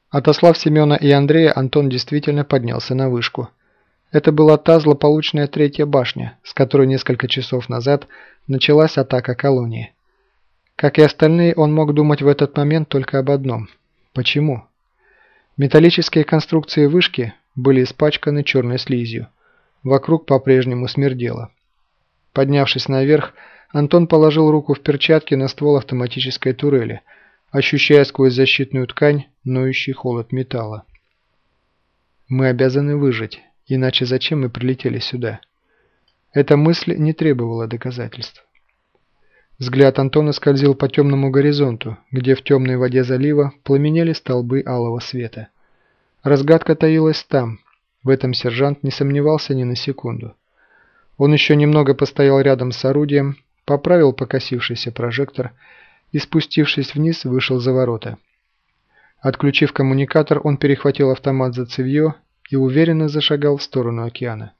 Отослав Семена и Андрея, Антон действительно поднялся на вышку. Это была та злополучная третья башня, с которой несколько часов назад началась атака колонии. Как и остальные, он мог думать в этот момент только об одном. Почему? Металлические конструкции вышки были испачканы черной слизью. Вокруг по-прежнему смердело. Поднявшись наверх, Антон положил руку в перчатки на ствол автоматической турели, ощущая сквозь защитную ткань ноющий холод металла. «Мы обязаны выжить, иначе зачем мы прилетели сюда?» Эта мысль не требовала доказательств. Взгляд Антона скользил по темному горизонту, где в темной воде залива пламенели столбы алого света. Разгадка таилась там, в этом сержант не сомневался ни на секунду. Он еще немного постоял рядом с орудием, поправил покосившийся прожектор и, спустившись вниз, вышел за ворота. Отключив коммуникатор, он перехватил автомат за цевьё и уверенно зашагал в сторону океана.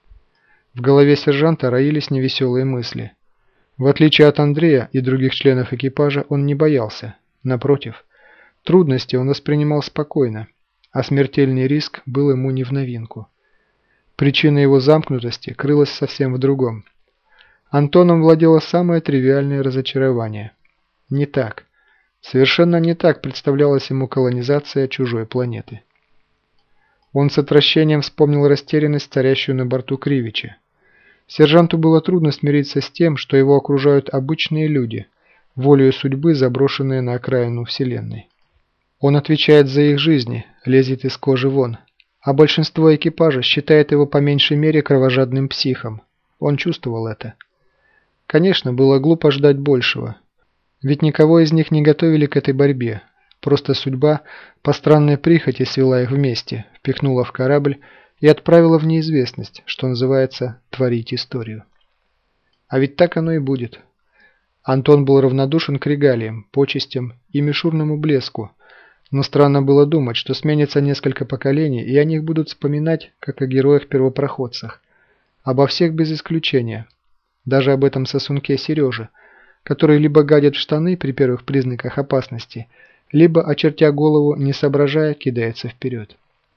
В голове сержанта роились невеселые мысли. В отличие от Андрея и других членов экипажа, он не боялся. Напротив, трудности он воспринимал спокойно, а смертельный риск был ему не в новинку. Причина его замкнутости крылась совсем в другом. Антоном владело самое тривиальное разочарование. Не так. Совершенно не так представлялась ему колонизация чужой планеты. Он с отвращением вспомнил растерянность, царящую на борту Кривича. Сержанту было трудно смириться с тем, что его окружают обычные люди, волею судьбы заброшенные на окраину Вселенной. Он отвечает за их жизни, лезет из кожи вон, а большинство экипажа считает его по меньшей мере кровожадным психом. Он чувствовал это. Конечно, было глупо ждать большего. Ведь никого из них не готовили к этой борьбе. Просто судьба по странной прихоти свела их вместе, впихнула в корабль и отправила в неизвестность, что называется, творить историю. А ведь так оно и будет. Антон был равнодушен к регалиям, почестям и мишурному блеску, но странно было думать, что сменится несколько поколений, и о них будут вспоминать, как о героях-первопроходцах. Обо всех без исключения. Даже об этом сосунке Сереже, который либо гадит в штаны при первых признаках опасности, либо, очертя голову, не соображая, кидается вперед.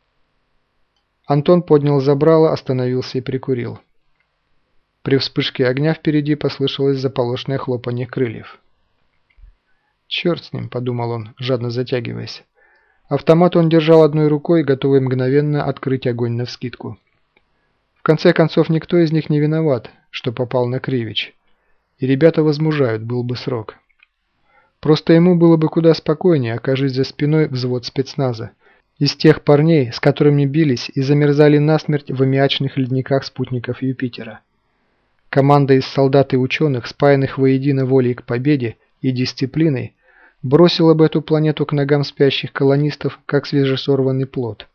Антон поднял забрало, остановился и прикурил. При вспышке огня впереди послышалось заполошное хлопанье крыльев. «Черт с ним», — подумал он, жадно затягиваясь. Автомат он держал одной рукой, готовый мгновенно открыть огонь навскидку. В конце концов, никто из них не виноват, что попал на Кривич. И ребята возмужают, был бы срок. Просто ему было бы куда спокойнее, окажись за спиной взвод спецназа, из тех парней, с которыми бились и замерзали насмерть в аммиачных ледниках спутников Юпитера. Команда из солдат и ученых, спаянных воедино волей к победе и дисциплиной, бросила бы эту планету к ногам спящих колонистов, как свежесорванный плод.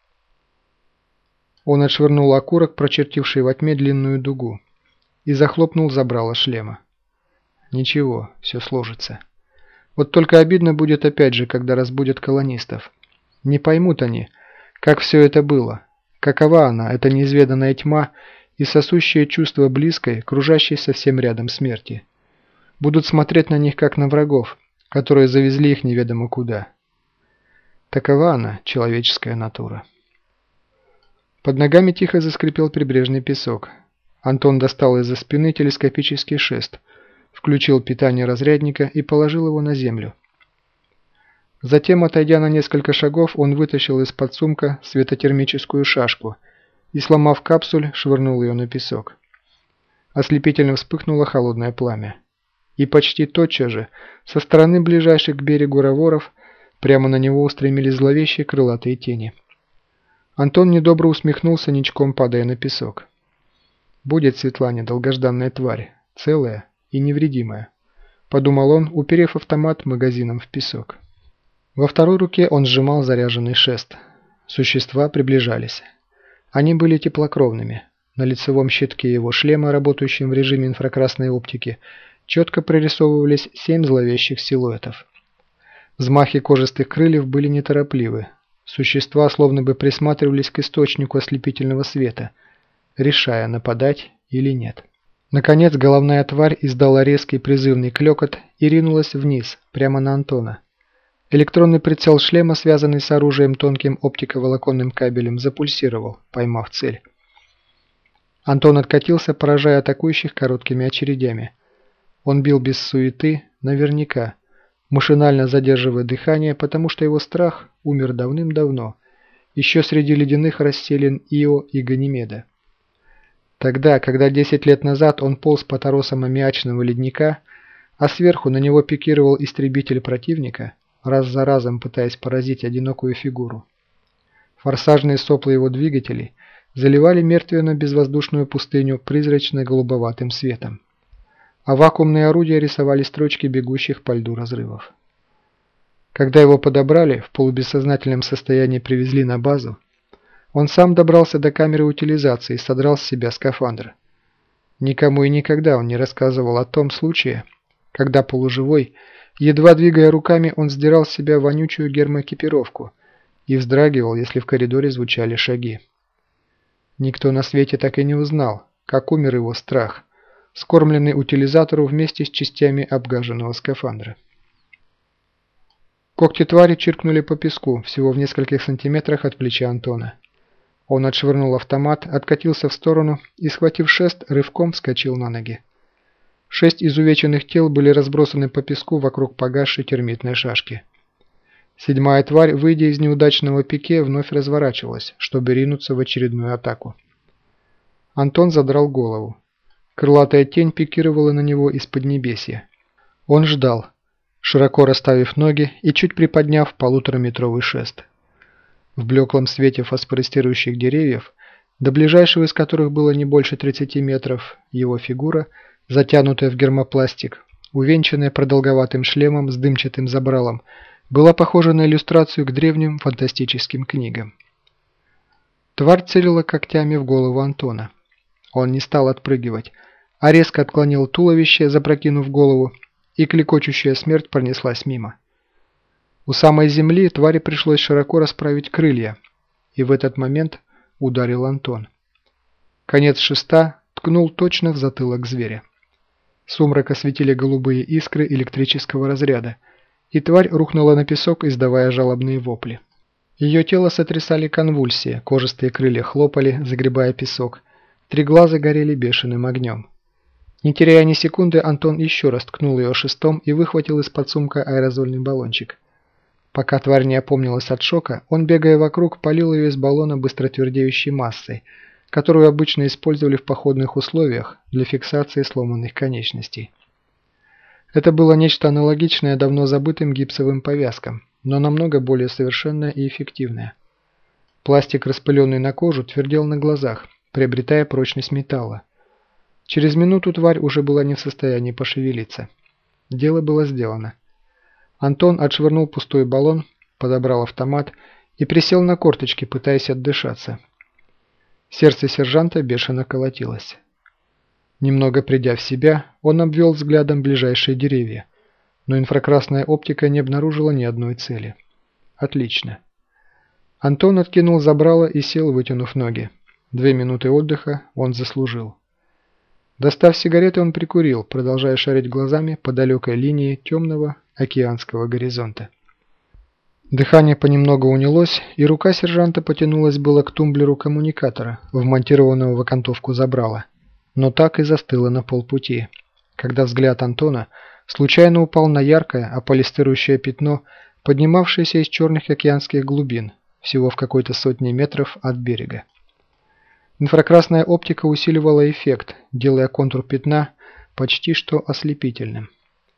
Он отшвырнул окурок, прочертивший во тьме длинную дугу, и захлопнул забрало шлема. Ничего, все сложится. Вот только обидно будет опять же, когда разбудят колонистов. Не поймут они, как все это было, какова она, эта неизведанная тьма и сосущее чувство близкой, кружащей совсем рядом смерти. Будут смотреть на них, как на врагов, которые завезли их неведомо куда. Такова она, человеческая натура. Под ногами тихо заскрипел прибрежный песок. Антон достал из-за спины телескопический шест, включил питание разрядника и положил его на землю. Затем, отойдя на несколько шагов, он вытащил из-под сумка светотермическую шашку и, сломав капсуль, швырнул ее на песок. Ослепительно вспыхнуло холодное пламя. И почти тотчас же, со стороны ближайших к берегу раворов, прямо на него устремились зловещие крылатые тени. Антон недобро усмехнулся, ничком падая на песок. «Будет Светлане долгожданная тварь, целая и невредимая», — подумал он, уперев автомат магазином в песок. Во второй руке он сжимал заряженный шест. Существа приближались. Они были теплокровными. На лицевом щитке его шлема, работающем в режиме инфракрасной оптики, четко прорисовывались 7 зловещих силуэтов. Взмахи кожистых крыльев были неторопливы. Существа словно бы присматривались к источнику ослепительного света, решая, нападать или нет. Наконец головная тварь издала резкий призывный клёкот и ринулась вниз, прямо на Антона. Электронный прицел шлема, связанный с оружием тонким оптиковолоконным кабелем, запульсировал, поймав цель. Антон откатился, поражая атакующих короткими очередями. Он бил без суеты, наверняка, машинально задерживая дыхание, потому что его страх умер давным-давно, еще среди ледяных расселин Ио и Ганимеда. Тогда, когда 10 лет назад он полз по торосам аммиачного ледника, а сверху на него пикировал истребитель противника, раз за разом пытаясь поразить одинокую фигуру. Форсажные сопла его двигателей заливали мертвенно-безвоздушную пустыню призрачно-голубоватым светом, а вакуумные орудия рисовали строчки бегущих по льду разрывов. Когда его подобрали, в полубессознательном состоянии привезли на базу, он сам добрался до камеры утилизации и содрал с себя скафандр. Никому и никогда он не рассказывал о том случае, когда полуживой, едва двигая руками, он сдирал с себя вонючую гермоэкипировку и вздрагивал, если в коридоре звучали шаги. Никто на свете так и не узнал, как умер его страх, скормленный утилизатору вместе с частями обгаженного скафандра. Когти твари чиркнули по песку, всего в нескольких сантиметрах от плеча Антона. Он отшвырнул автомат, откатился в сторону и, схватив шест, рывком вскочил на ноги. 6 изувеченных тел были разбросаны по песку вокруг погасшей термитной шашки. 7-я тварь, выйдя из неудачного пике, вновь разворачивалась, чтобы ринуться в очередную атаку. Антон задрал голову. Крылатая тень пикировала на него из поднебесья. Он ждал, широко расставив ноги и чуть приподняв 1,5-метровый шест. В блеклом свете фосфоресцирующих деревьев, до ближайшего из которых было не больше 30 метров, его фигура, затянутая в гермопластик, увенчанная продолговатым шлемом с дымчатым забралом, была похожа на иллюстрацию к древним фантастическим книгам. Тварь целила когтями в голову Антона. Он не стал отпрыгивать, а резко отклонил туловище, запрокинув голову, и клекочущая смерть пронеслась мимо. У самой земли твари пришлось широко расправить крылья, и в этот момент ударил Антон. Конец шеста ткнул точно в затылок зверя. Сумрак осветили голубые искры электрического разряда, и тварь рухнула на песок, издавая жалобные вопли. Ее тело сотрясали конвульсии, кожистые крылья хлопали, загребая песок, 3 глаза горели бешеным огнем. Не теряя ни секунды, Антон еще раз ткнул ее шестом и выхватил из-под сумка аэрозольный баллончик. Пока тварь не опомнилась от шока, он, бегая вокруг, полил ее из баллона быстротвердеющей массой, которую обычно использовали в походных условиях для фиксации сломанных конечностей. Это было нечто аналогичное давно забытым гипсовым повязкам, но намного более совершенное и эффективное. Пластик, распыленный на кожу, твердел на глазах, приобретая прочность металла. Через минуту тварь уже была не в состоянии пошевелиться. Дело было сделано. Антон отшвырнул пустой баллон, подобрал автомат и присел на корточки, пытаясь отдышаться. Сердце сержанта бешено колотилось. Немного придя в себя, он обвел взглядом ближайшие деревья, но инфракрасная оптика не обнаружила ни одной цели. Отлично. Антон откинул забрало и сел, вытянув ноги. 2 минуты отдыха он заслужил. Достав сигареты, он прикурил, продолжая шарить глазами по далекой линии темного океанского горизонта. Дыхание понемногу унялось, и рука сержанта потянулась было к тумблеру коммуникатора, вмонтированного в окантовку забрала, но так и застыла на полпути, когда взгляд Антона случайно упал на яркое, аполистирующее пятно, поднимавшееся из черных океанских глубин, всего в какой-то 100 метров от берега. Инфракрасная оптика усиливала эффект, делая контур пятна почти что ослепительным.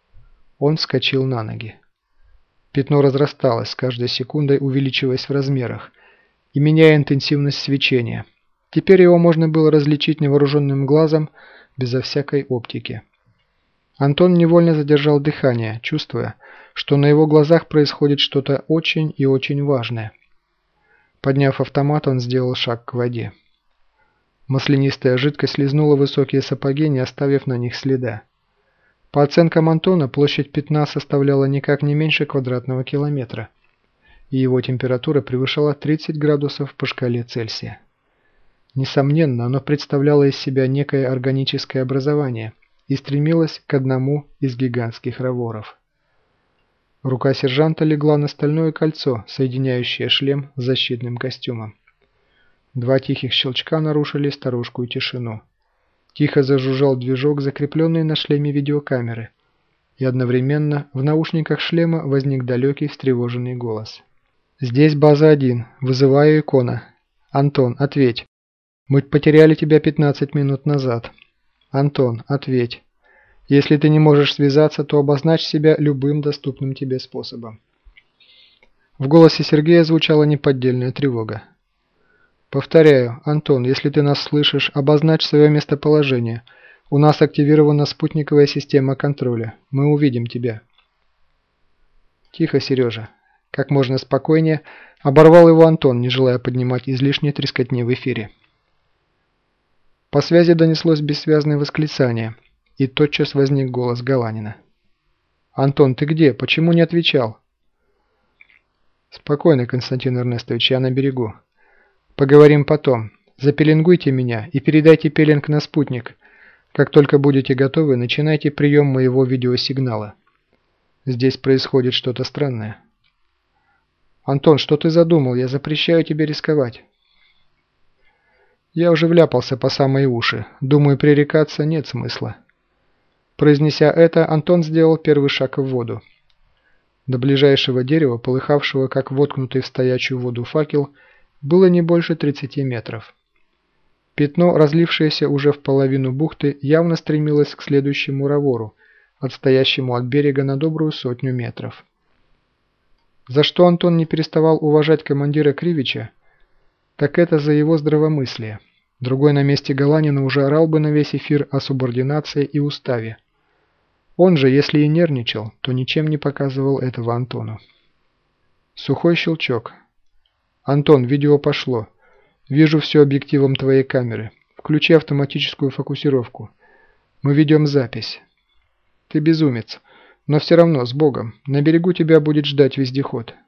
Он вскочил на ноги. Пятно разрасталось, с каждой секундой увеличиваясь в размерах и меняя интенсивность свечения. Теперь его можно было различить невооруженным глазом безо всякой оптики. Антон невольно задержал дыхание, чувствуя, что на его глазах происходит что-то очень и очень важное. Подняв автомат, он сделал шаг к воде. Маслянистая жидкость слизнула высокие сапоги, не оставив на них следа. По оценкам Антона, площадь пятна составляла никак не меньше квадратного километра, и его температура превышала 30 градусов по шкале Цельсия. Несомненно, оно представляло из себя некое органическое образование и стремилось к одному из гигантских раворов. Рука сержанта легла на стальное кольцо, соединяющее шлем с защитным костюмом. Два тихих щелчка нарушили сторожкую тишину. Тихо зажужжал движок, закрепленный на шлеме видеокамеры, и одновременно в наушниках шлема возник далекий встревоженный голос. «Здесь база 1. Вызываю икона. Антон, ответь. Мы потеряли тебя 15 минут назад. Антон, ответь. Если ты не можешь связаться, то обозначь себя любым доступным тебе способом». В голосе Сергея звучала неподдельная тревога. «Повторяю, Антон, если ты нас слышишь, обозначь свое местоположение. У нас активирована спутниковая система контроля. Мы увидим тебя». «Тихо, Сережа». Как можно спокойнее оборвал его Антон, не желая поднимать излишней трескотни в эфире. По связи донеслось бессвязное восклицание, и тотчас возник голос Галанина. «Антон, ты где? Почему не отвечал?» «Спокойно, Константин Эрнестович, я на берегу. Поговорим потом. Запеленгуйте меня и передайте пеленг на спутник. Как только будете готовы, начинайте прием моего видеосигнала. Здесь происходит что-то странное». «Антон, что ты задумал? Я запрещаю тебе рисковать». «Я уже вляпался по самые уши. Думаю, пререкаться нет смысла». Произнеся это, Антон сделал первый шаг в воду. До ближайшего дерева, полыхавшего как воткнутый в стоячую воду факел, было не больше 30 метров. Пятно, разлившееся уже в половину бухты, явно стремилось к следующему равору, отстоящему от берега на добрую 100 метров. За что Антон не переставал уважать командира Кривича, так это за его здравомыслие. Другой на месте Галанина уже орал бы на весь эфир о субординации и уставе. Он же, если и нервничал, то ничем не показывал этого Антону. Сухой щелчок. «Антон, видео пошло. Вижу все объективом твоей камеры. Включи автоматическую фокусировку. Мы ведем запись. Ты безумец. Но все равно, с Богом. На берегу тебя будет ждать вездеход.